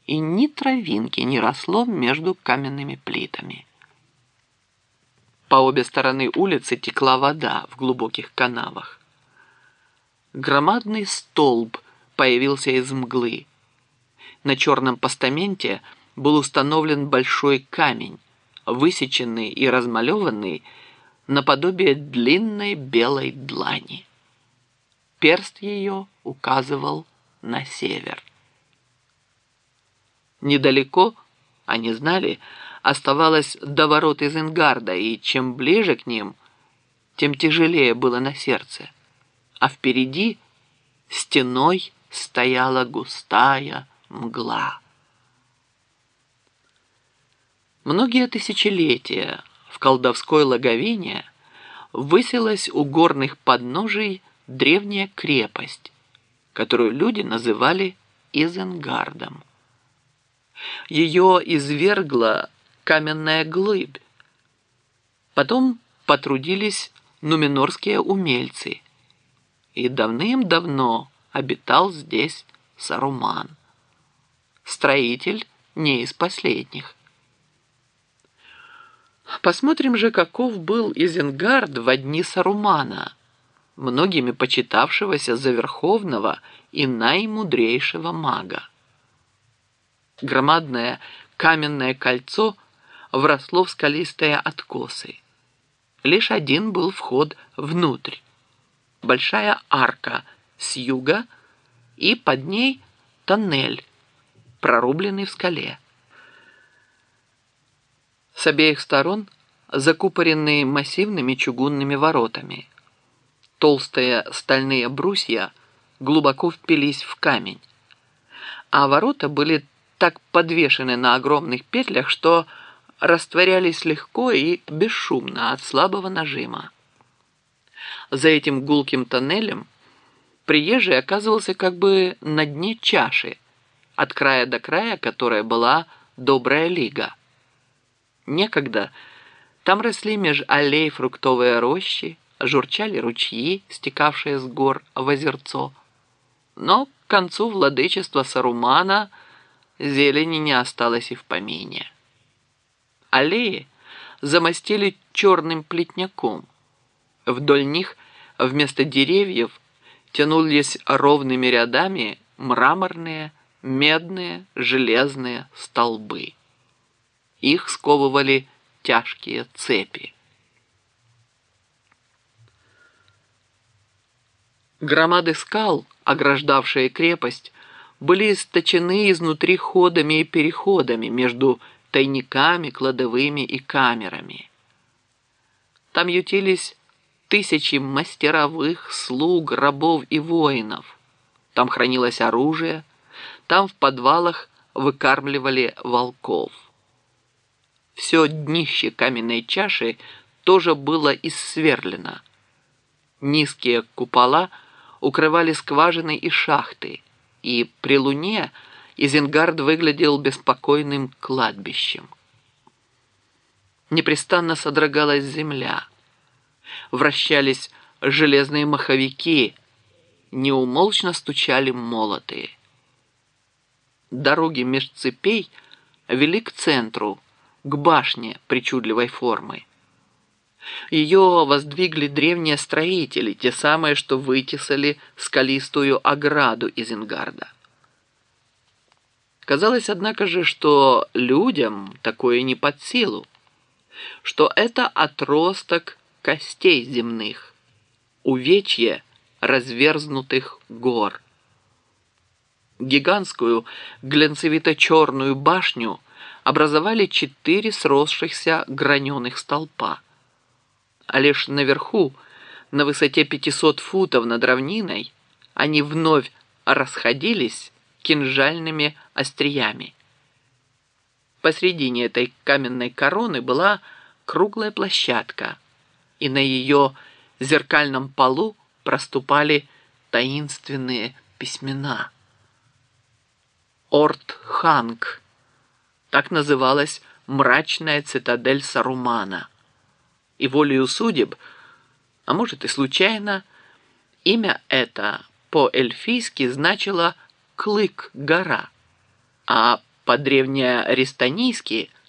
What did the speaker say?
и ни травинки не росло между каменными плитами. По обе стороны улицы текла вода в глубоких канавах. Громадный столб появился из мглы. На черном постаменте был установлен большой камень, высеченный и размалеванный наподобие длинной белой длани. Перст ее указывал на север. Недалеко, они знали, оставалось до ворот Изенгарда, и чем ближе к ним, тем тяжелее было на сердце. А впереди стеной стояла густая мгла. Многие тысячелетия в колдовской логовине высилась у горных подножий древняя крепость, которую люди называли Изенгардом. Ее извергла каменная глыбь. Потом потрудились нуменорские умельцы, и давным-давно обитал здесь Саруман. Строитель не из последних. Посмотрим же, каков был Изенгард во дни Сарумана, многими почитавшегося за верховного и наимудрейшего мага. Громадное каменное кольцо вросло в скалистые откосы. Лишь один был вход внутрь. Большая арка с юга и под ней тоннель, прорубленный в скале. С обеих сторон закупоренные массивными чугунными воротами. Толстые стальные брусья глубоко впились в камень, а ворота были так подвешены на огромных петлях, что растворялись легко и бесшумно от слабого нажима. За этим гулким тоннелем приезжий оказывался как бы на дне чаши, от края до края которой была добрая лига. Некогда там росли меж аллей фруктовые рощи, журчали ручьи, стекавшие с гор в озерцо. Но к концу владычества Сарумана зелени не осталось и в помине. Аллеи замостили черным плетняком. Вдоль них вместо деревьев тянулись ровными рядами мраморные, медные, железные столбы. Их сковывали тяжкие цепи. Громады скал, ограждавшие крепость, были источены изнутри ходами и переходами между тайниками, кладовыми и камерами. Там ютились тысячи мастеровых, слуг, рабов и воинов. Там хранилось оружие, там в подвалах выкармливали волков. Все днище каменной чаши тоже было issверлено. Низкие купола укрывали скважины и шахты, и при луне Изенгард выглядел беспокойным кладбищем. Непрестанно содрогалась земля. Вращались железные маховики, неумолчно стучали молоты. Дороги меж цепей вели к центру, к башне причудливой формы. Ее воздвигли древние строители, те самые, что вытесали скалистую ограду Изенгарда. Казалось, однако же, что людям такое не под силу, что это отросток костей земных, увечье разверзнутых гор. Гигантскую глянцевито-черную башню образовали 4 сросшихся граненых столпа, а лишь наверху, на высоте 500 футов над равниной, они вновь расходились кинжальными остриями. Посредине этой каменной короны была круглая площадка, и на ее зеркальном полу проступали таинственные письмена. Орт-Ханг. Так называлась мрачная цитадель Сарумана. И волею судеб, а может и случайно, имя это по-эльфийски значило «Клык-гора», а по-древнеаристонийски